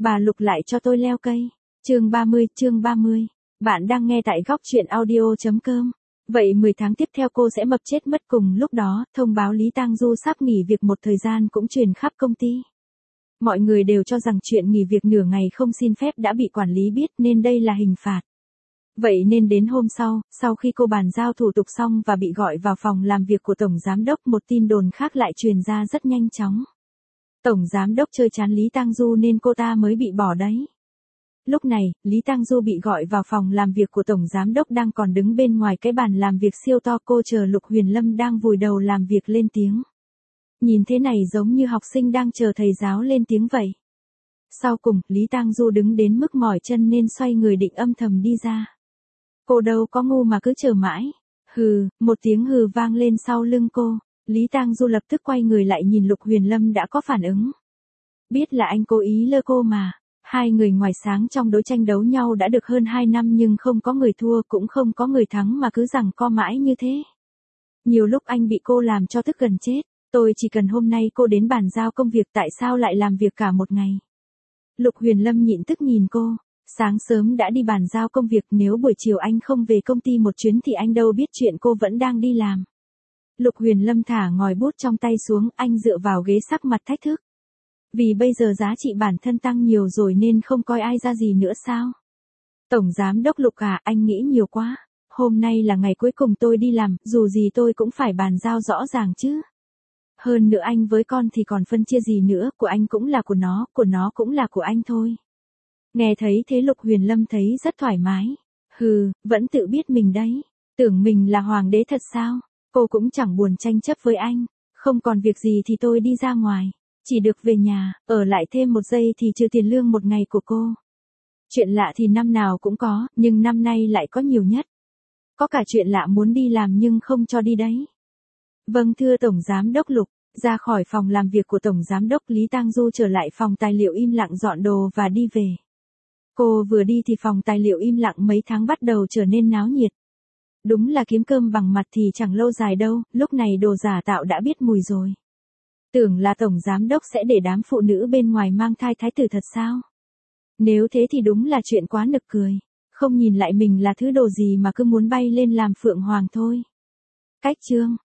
Bà Lục lại cho tôi leo cây. Chương 30. Bạn đang nghe tại góc truyện audio.com. Vậy 10 tháng tiếp theo cô sẽ mập chết mất. Cùng lúc đó, thông báo Lý Tang Du sắp nghỉ việc một thời gian cũng truyền khắp công ty. Mọi người đều cho rằng chuyện nghỉ việc nửa ngày không xin phép đã bị quản lý biết nên đây là hình phạt. Vậy nên đến hôm sau khi cô bàn giao thủ tục xong và bị gọi vào phòng làm việc của Tổng Giám đốc, một tin đồn khác lại truyền ra rất nhanh chóng. Tổng Giám đốc chơi chán Lý Tang Du nên cô ta mới bị bỏ đấy. Lúc này, Lý Tang Du bị gọi vào phòng làm việc của Tổng Giám đốc đang còn đứng bên ngoài cái bàn làm việc siêu to. Cô chờ Lục Huyền Lâm đang vùi đầu làm việc lên tiếng. Nhìn thế này giống như học sinh đang chờ thầy giáo lên tiếng vậy. Sau cùng, Lý Tang Du đứng đến mức mỏi chân nên xoay người định âm thầm đi ra. Cô đâu có ngu mà cứ chờ mãi. Hừ, một tiếng hừ vang lên sau lưng cô. Lý Tang Du lập tức quay người lại nhìn Lục Huyền Lâm đã có phản ứng. Biết là anh cố ý lơ cô mà. Hai người ngoài sáng trong đối tranh đấu nhau đã được hơn 2 năm nhưng không có người thua cũng không có người thắng mà cứ giằng co mãi như thế. Nhiều lúc anh bị cô làm cho tức gần chết. Tôi chỉ cần hôm nay cô đến bàn giao công việc, tại sao lại làm việc cả một ngày. Lục Huyền Lâm nhịn tức nhìn cô. Sáng sớm đã đi bàn giao công việc, nếu buổi chiều anh không về công ty một chuyến thì anh đâu biết chuyện cô vẫn đang đi làm. Lục Huyền Lâm thả ngòi bút trong tay xuống, anh dựa vào ghế sắc mặt thách thức. Vì bây giờ giá trị bản thân tăng nhiều rồi nên không coi ai ra gì nữa sao? Tổng Giám đốc Lục à, anh nghĩ nhiều quá. Hôm nay là ngày cuối cùng tôi đi làm, dù gì tôi cũng phải bàn giao rõ ràng chứ. Hơn nữa anh với con thì còn phân chia gì nữa, của anh cũng là của nó cũng là của anh thôi. Nghe thấy thế Lục Huyền Lâm thấy rất thoải mái. Hừ, vẫn tự biết mình đấy. Tưởng mình là hoàng đế thật sao? Cô cũng chẳng buồn tranh chấp với anh. Không còn việc gì thì tôi đi ra ngoài. Chỉ được về nhà, ở lại thêm 1 giây thì trừ tiền lương 1 ngày của cô. Chuyện lạ thì năm nào cũng có, nhưng năm nay lại có nhiều nhất. Có cả chuyện lạ muốn đi làm nhưng không cho đi đấy. Vâng thưa Tổng Giám đốc Lục. Ra khỏi phòng làm việc của Tổng Giám đốc, Lý Tang Du trở lại phòng tài liệu im lặng dọn đồ và đi về. Cô vừa đi thì phòng tài liệu im lặng mấy tháng bắt đầu trở nên náo nhiệt. Đúng là kiếm cơm bằng mặt thì chẳng lâu dài đâu, lúc này đồ giả tạo đã biết mùi rồi. Tưởng là Tổng Giám đốc sẽ để đám phụ nữ bên ngoài mang thai thái tử thật sao? Nếu thế thì đúng là chuyện quá nực cười. Không nhìn lại mình là thứ đồ gì mà cứ muốn bay lên làm phượng hoàng thôi. Cách chương